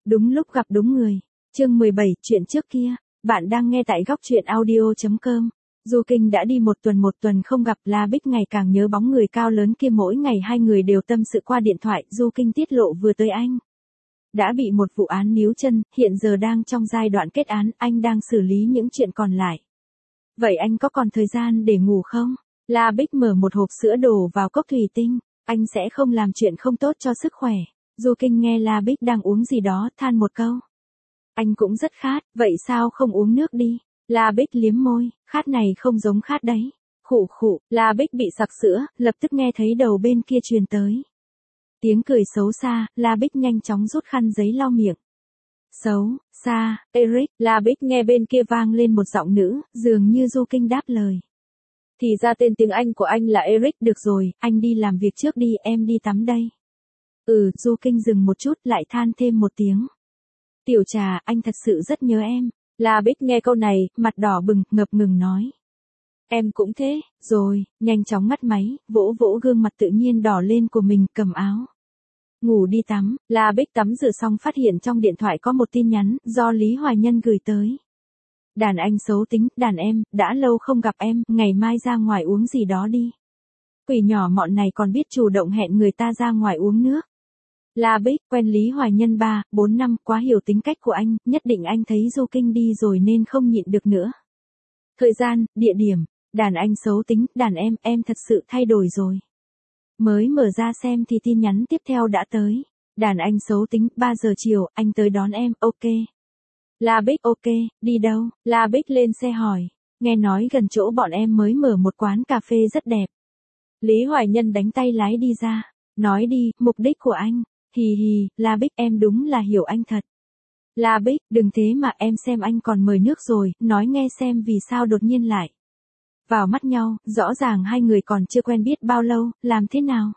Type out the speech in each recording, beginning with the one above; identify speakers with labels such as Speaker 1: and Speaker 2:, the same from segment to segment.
Speaker 1: Đúng lúc gặp đúng người. Chương 17, chuyện trước kia. Bạn đang nghe tại góc truyện audio.com. Du Kinh đã đi một tuần không gặp, La Bích ngày càng nhớ bóng người cao lớn kia, mỗi ngày hai người đều tâm sự qua điện thoại. Du Kinh tiết lộ vừa tới anh đã bị một vụ án níu chân, hiện giờ đang trong giai đoạn kết án, anh đang xử lý những chuyện còn lại. Vậy anh có còn thời gian để ngủ không? La Bích mở một hộp sữa đổ vào cốc thủy tinh. Anh sẽ không làm chuyện không tốt cho sức khỏe. Du Kinh nghe La Bích đang uống gì đó, than một câu. Anh cũng rất khát, vậy sao không uống nước đi? La Bích liếm môi, khát này không giống khát đấy. Khụ khụ, La Bích bị sặc sữa, lập tức nghe thấy đầu bên kia truyền tới tiếng cười xấu xa. La Bích nhanh chóng rút khăn giấy lau miệng. Xấu xa, Eric. La Bích nghe bên kia vang lên một giọng nữ, dường như Du Kinh đáp lời. Thì ra tên tiếng Anh của anh là Eric, được rồi, anh đi làm việc trước đi, em đi tắm đây. Du Kinh dừng một chút, lại than thêm một tiếng. Tiểu Trà, anh thật sự rất nhớ em. La Bích nghe câu này, mặt đỏ bừng, ngập ngừng nói. Em cũng thế, rồi, nhanh chóng ngắt máy, vỗ vỗ gương mặt tự nhiên đỏ lên của mình, cầm áo ngủ đi tắm. La Bích tắm rửa xong phát hiện trong điện thoại có một tin nhắn, do Lý Hoài Nhân gửi tới. Đàn anh xấu tính, đàn em, đã lâu không gặp em, ngày mai ra ngoài uống gì đó đi. Quỷ nhỏ mọn này còn biết chủ động hẹn người ta ra ngoài uống nước. La Bích, quen Lý Hoài Nhân 3-4 năm, quá hiểu tính cách của anh, nhất định anh thấy Du Kinh đi rồi nên không nhịn được nữa. Thời gian, địa điểm, đàn anh xấu tính, đàn em thật sự thay đổi rồi. Mới mở ra xem thì tin nhắn tiếp theo đã tới. Đàn anh xấu tính, 3 giờ chiều, anh tới đón em, ok. La Bích, ok, đi đâu? La Bích lên xe hỏi. Nghe nói gần chỗ bọn em mới mở một quán cà phê rất đẹp. Lý Hoài Nhân đánh tay lái đi ra. Nói đi, mục đích của anh. Hì hì, La Bích, em đúng là hiểu anh thật. La Bích, đừng thế mà, em xem anh còn mời nước rồi, nói nghe xem vì sao đột nhiên lại vào mắt nhau, rõ ràng hai người còn chưa quen biết bao lâu, làm thế nào?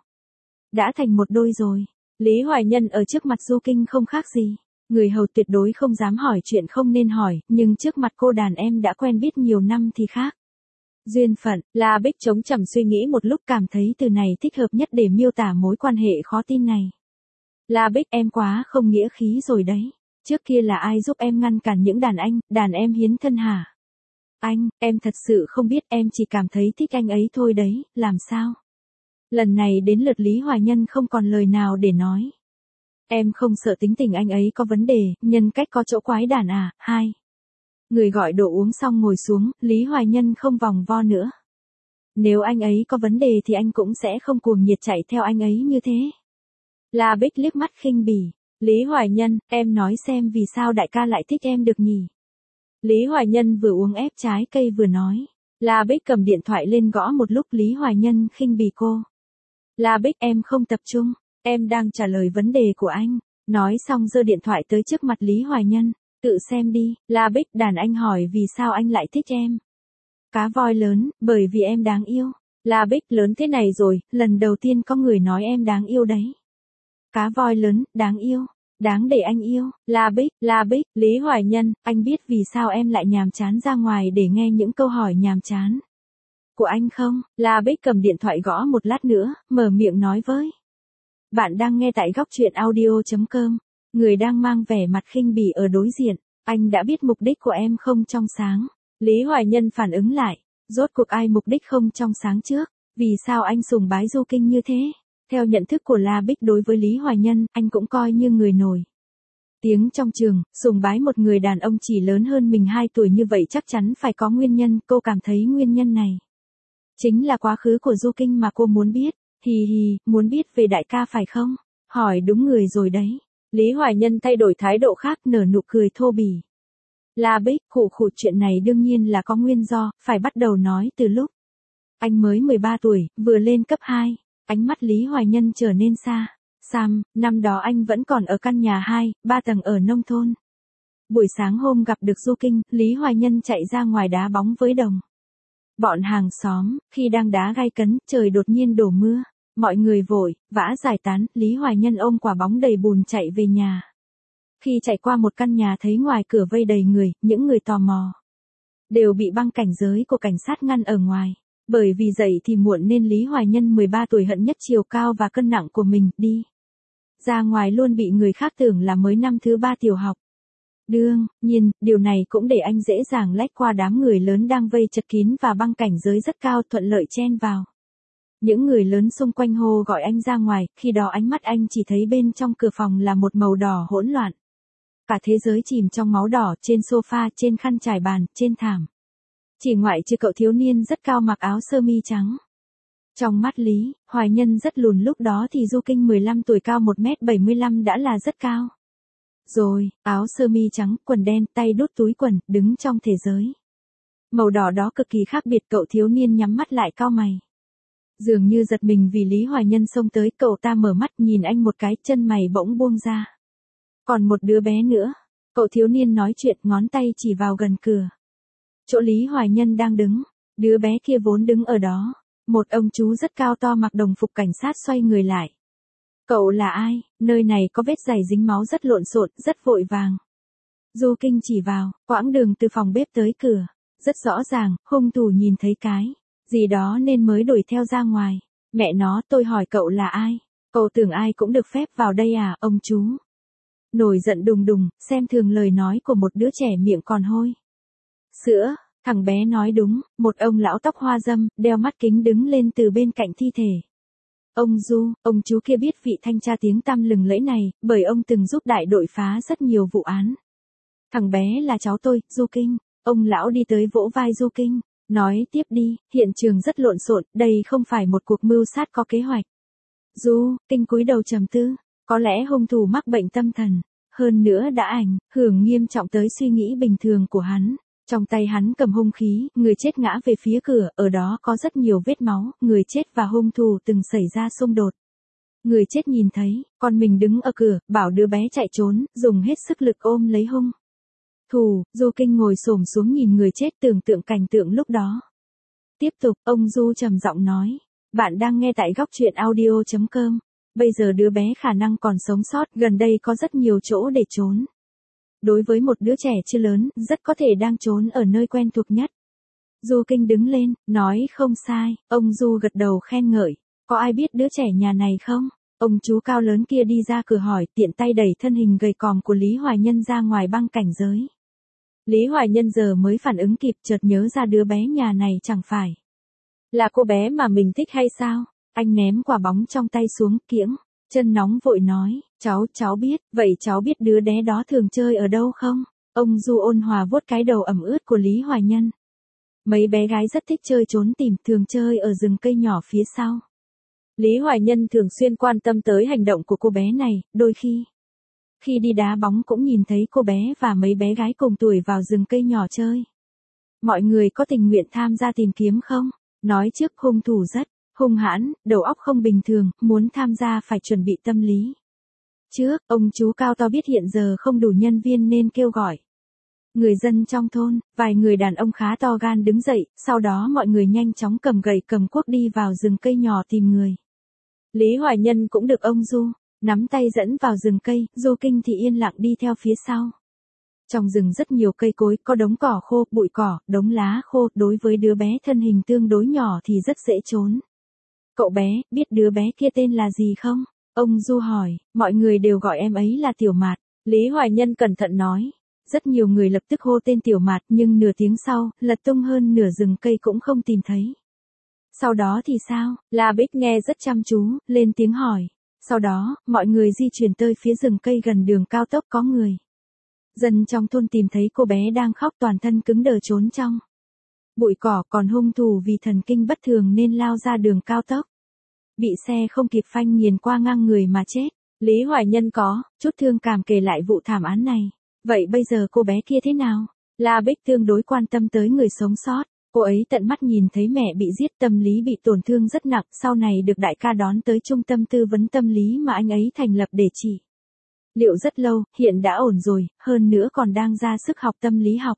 Speaker 1: Đã thành một đôi rồi. Lý Hoài Nhân ở trước mặt Du Kinh không khác gì. Người hầu tuyệt đối không dám hỏi chuyện không nên hỏi, nhưng trước mặt cô đàn em đã quen biết nhiều năm thì khác. Duyên phận, La Bích chống chằm suy nghĩ một lúc, cảm thấy từ này thích hợp nhất để miêu tả mối quan hệ khó tin này. La Bích, em quá không nghĩa khí rồi đấy. Trước kia là ai giúp em ngăn cản những đàn em hiến thân hả? Anh, em thật sự không biết, em chỉ cảm thấy thích anh ấy thôi đấy, làm sao? Lần này đến lượt Lý Hoài Nhân không còn lời nào để nói. Em không sợ tính tình anh ấy có vấn đề, nhân cách có chỗ quái đản à? 2. Người gọi đồ uống xong ngồi xuống, Lý Hoài Nhân không vòng vo nữa. Nếu anh ấy có vấn đề thì anh cũng sẽ không cuồng nhiệt chạy theo anh ấy như thế. La Bích liếc mắt khinh bỉ. Lý Hoài Nhân, em nói xem vì sao đại ca lại thích em được nhỉ? Lý Hoài Nhân vừa uống ép trái cây vừa nói. La Bích cầm điện thoại lên gõ một lúc. Lý Hoài Nhân khinh bỉ cô. La Bích, em không tập trung, em đang trả lời vấn đề của anh. Nói xong giơ điện thoại tới trước mặt Lý Hoài Nhân. Tự xem đi. La Bích, đàn anh hỏi vì sao anh lại thích em. Cá voi lớn, bởi vì em đáng yêu. La Bích, lớn thế này rồi, lần đầu tiên có người nói em đáng yêu đấy. Cá voi lớn, đáng yêu, đáng để anh yêu. La Bích, Lý Hoài Nhân, anh biết vì sao em lại nhàm chán ra ngoài để nghe những câu hỏi nhàm chán của anh không? La Bích cầm điện thoại gõ một lát nữa, mở miệng nói với. Bạn đang nghe tại góc truyện audio.com. Người đang mang vẻ mặt khinh bỉ ở đối diện. Anh đã biết mục đích của em không trong sáng. Lý Hoài Nhân phản ứng lại. Rốt cuộc ai mục đích không trong sáng trước? Vì sao anh sùng bái Du Kinh như thế? Theo nhận thức của La Bích đối với Lý Hoài Nhân, anh cũng coi như người nổi tiếng trong trường, sùng bái một người đàn ông chỉ lớn hơn mình 2 tuổi như vậy chắc chắn phải có nguyên nhân, cô cảm thấy nguyên nhân này chính là quá khứ của Du Kinh mà cô muốn biết. Hì hì, muốn biết về đại ca phải không? Hỏi đúng người rồi đấy. Lý Hoài Nhân thay đổi thái độ khác, nở nụ cười thô bỉ. La Bích, khụ chuyện này đương nhiên là có nguyên do, phải bắt đầu nói từ lúc anh mới 13 tuổi, vừa lên cấp 2. Ánh mắt Lý Hoài Nhân trở nên xa xăm, năm đó anh vẫn còn ở căn nhà 2-3 tầng ở nông thôn. Buổi sáng hôm gặp được Du Kinh, Lý Hoài Nhân chạy ra ngoài đá bóng với đồng bọn hàng xóm, khi đang đá gay cấn, trời đột nhiên đổ mưa. Mọi người vội vã giải tán, Lý Hoài Nhân ôm quả bóng đầy bùn chạy về nhà. Khi chạy qua một căn nhà thấy ngoài cửa vây đầy người, những người tò mò đều bị băng cảnh giới của cảnh sát ngăn ở ngoài. Bởi vì dậy thì muộn nên Lý Hoài Nhân 13 tuổi hận nhất chiều cao và cân nặng của mình, đi Ra ngoài luôn bị người khác tưởng là mới năm thứ 3 tiểu học. Đương nhiên, điều này cũng để anh dễ dàng lách qua đám người lớn đang vây chật kín và băng cảnh giới rất cao thuận lợi chen vào. Những người lớn xung quanh hô gọi anh ra ngoài, khi đó ánh mắt anh chỉ thấy bên trong cửa phòng là một màu đỏ hỗn loạn. Cả thế giới chìm trong máu đỏ, trên sofa, trên khăn trải bàn, trên thảm. Chỉ ngoại trừ cậu thiếu niên rất cao mặc áo sơ mi trắng. Trong mắt Lý Hoài Nhân rất lùn, lúc đó thì Du Kinh 15 tuổi cao 1m75 đã là rất cao. Rồi, áo sơ mi trắng, quần đen, tay đút túi quần, đứng trong thế giới màu đỏ đó cực kỳ khác biệt. Cậu thiếu niên nhắm mắt lại cau mày. Dường như giật mình vì Lý Hoài Nhân xông tới, cậu ta mở mắt nhìn anh một cái, chân mày bỗng buông ra. Còn một đứa bé nữa. Cậu thiếu niên nói chuyện, ngón tay chỉ vào gần cửa. Chỗ Lý Hoài Nhân đang đứng, đứa bé kia vốn đứng ở đó. Một ông chú rất cao to mặc đồng phục cảnh sát xoay người lại. Cậu là ai? Nơi này có vết giày dính máu rất lộn xộn, rất vội vàng. Du Kinh chỉ vào, quãng đường từ phòng bếp tới cửa. Rất rõ ràng, hung thủ nhìn thấy cái gì đó nên mới đuổi theo ra ngoài. Mẹ nó, tôi hỏi cậu là ai? Cậu tưởng ai cũng được phép vào đây à, ông chú? Nổi giận đùng đùng, xem thường lời nói của một đứa trẻ miệng còn hôi sữa. Thằng bé nói đúng, một ông lão tóc hoa râm, đeo mắt kính đứng lên từ bên cạnh thi thể. Ông Du, ông chú kia biết vị thanh tra tiếng tăm lừng lẫy này, bởi ông từng giúp đại đội phá rất nhiều vụ án. Thằng bé là cháu tôi, Du Kinh. Ông lão đi tới vỗ vai Du Kinh, nói tiếp đi, hiện trường rất lộn xộn, đây không phải một cuộc mưu sát có kế hoạch. Du Kinh cúi đầu trầm tư, có lẽ hung thủ mắc bệnh tâm thần, hơn nữa đã ảnh hưởng nghiêm trọng tới suy nghĩ bình thường của hắn. Trong tay hắn cầm hung khí, người chết ngã về phía cửa, ở đó có rất nhiều vết máu, người chết và hung thủ từng xảy ra xung đột. Người chết nhìn thấy, con mình đứng ở cửa, bảo đứa bé chạy trốn, dùng hết sức lực ôm lấy hung thủ. Du Kinh ngồi xổm xuống nhìn người chết, tưởng tượng cảnh tượng lúc đó. Tiếp tục, ông Du trầm giọng nói, bạn đang nghe tại góc truyện audio.com. Bây giờ đứa bé khả năng còn sống sót, gần đây có rất nhiều chỗ để trốn. Đối với một đứa trẻ chưa lớn, rất có thể đang trốn ở nơi quen thuộc nhất. Du Kinh đứng lên, nói không sai, ông Du gật đầu khen ngợi. Có ai biết đứa trẻ nhà này không? Ông chú cao lớn kia đi ra cửa hỏi, tiện tay đẩy thân hình gầy còm của Lý Hoài Nhân ra ngoài băng cảnh giới. Lý Hoài Nhân giờ mới phản ứng kịp, chợt nhớ ra đứa bé nhà này chẳng phải là cô bé mà mình thích hay sao? Anh ném quả bóng trong tay xuống, kiễng chân nóng vội nói, cháu biết, vậy cháu biết đứa bé đó thường chơi ở đâu không? Ông Du ôn hòa vuốt cái đầu ẩm ướt của Lý Hoài Nhân. Mấy bé gái rất thích chơi trốn tìm, thường chơi ở rừng cây nhỏ phía sau. Lý Hoài Nhân thường xuyên quan tâm tới hành động của cô bé này, đôi khi đi đá bóng cũng nhìn thấy cô bé và mấy bé gái cùng tuổi vào rừng cây nhỏ chơi. Mọi người có tình nguyện tham gia tìm kiếm không? Nói trước hung thủ rất hung hãn, đầu óc không bình thường, muốn tham gia phải chuẩn bị tâm lý. Trước, ông chú cao to biết hiện giờ không đủ nhân viên nên kêu gọi người dân trong thôn, vài người đàn ông khá to gan đứng dậy, sau đó mọi người nhanh chóng cầm gậy cầm cuốc đi vào rừng cây nhỏ tìm người. Lý Hoài Nhân cũng được ông Du nắm tay dẫn vào rừng cây, Du Kinh thì yên lặng đi theo phía sau. Trong rừng rất nhiều cây cối, có đống cỏ khô, bụi cỏ, đống lá khô, đối với đứa bé thân hình tương đối nhỏ thì rất dễ trốn. Cậu bé, biết đứa bé kia tên là gì không? Ông Du hỏi, mọi người đều gọi em ấy là Tiểu Mạt. Lý Hoài Nhân cẩn thận nói. Rất nhiều người lập tức hô tên Tiểu Mạt, nhưng nửa tiếng sau, lật tung hơn nửa rừng cây cũng không tìm thấy. Sau đó thì sao? La Bích nghe rất chăm chú, lên tiếng hỏi. Sau đó, mọi người di chuyển tới phía rừng cây gần đường cao tốc có người. Dân trong thôn tìm thấy cô bé đang khóc toàn thân cứng đờ trốn trong bụi cỏ, còn hung thủ vì thần kinh bất thường nên lao ra đường cao tốc. Bị xe không kịp phanh nghiền qua ngang người mà chết. Lý Hoài Nhân có chút thương cảm kể lại vụ thảm án này. Vậy bây giờ cô bé kia thế nào? La Bích tương đối quan tâm tới người sống sót. Cô ấy tận mắt nhìn thấy mẹ bị giết, tâm lý bị tổn thương rất nặng, sau này được đại ca đón tới trung tâm tư vấn tâm lý mà anh ấy thành lập để trị liệu rất lâu, hiện đã ổn rồi, hơn nữa còn đang ra sức học tâm lý học.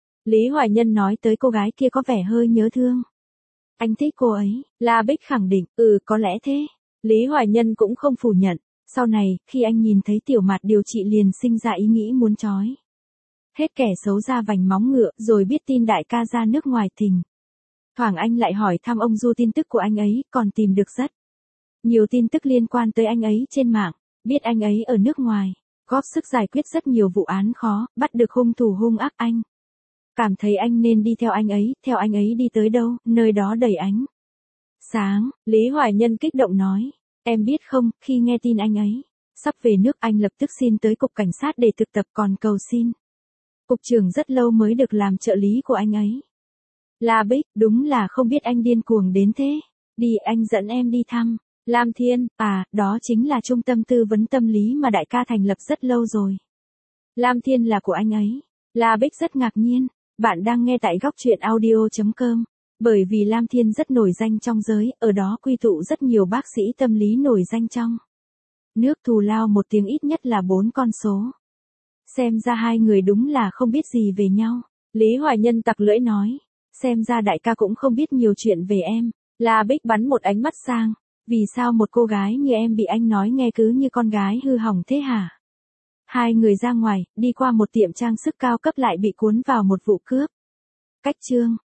Speaker 1: Lý Hoài Nhân nói tới cô gái kia có vẻ hơi nhớ thương. Anh thích cô ấy, La Bích khẳng định, có lẽ thế. Lý Hoài Nhân cũng không phủ nhận. Sau này, khi anh nhìn thấy Tiểu Mạt điều trị liền sinh ra ý nghĩ muốn trói hết kẻ xấu ra vành móng ngựa, rồi biết tin đại ca ra nước ngoài thình thoảng anh lại hỏi thăm ông Du tin tức của anh ấy, còn tìm được rất nhiều tin tức liên quan tới anh ấy trên mạng. Biết anh ấy ở nước ngoài, góp sức giải quyết rất nhiều vụ án khó, bắt được hung thủ hung ác anh. Cảm thấy anh nên đi theo anh ấy đi tới đâu, nơi đó đầy ánh sáng. Lý Hoài Nhân kích động nói, em biết không, khi nghe tin anh ấy sắp về nước anh lập tức xin tới cục cảnh sát để thực tập còn cầu xin. Cục trưởng rất lâu mới được làm trợ lý của anh ấy. La Bích, đúng là không biết anh điên cuồng đến thế. Đi anh dẫn em đi thăm. Lam Thiên, đó chính là trung tâm tư vấn tâm lý mà đại ca thành lập rất lâu rồi. Lam Thiên là của anh ấy. La Bích rất ngạc nhiên. Bạn đang nghe tại góc truyện audio.com. Bởi vì Lam Thiên rất nổi danh trong giới, ở đó quy tụ rất nhiều bác sĩ tâm lý nổi danh trong nước, thù lao một tiếng ít nhất là 4 con số. Xem ra hai người đúng là không biết gì về nhau. Lý Hoài Nhân tặc lưỡi nói. Xem ra đại ca cũng không biết nhiều chuyện về em. La Bích bắn một ánh mắt sang. Vì sao một cô gái như em bị anh nói nghe cứ như con gái hư hỏng thế hả? Hai người ra ngoài, đi qua một tiệm trang sức cao cấp lại bị cuốn vào một vụ cướp. Cách chương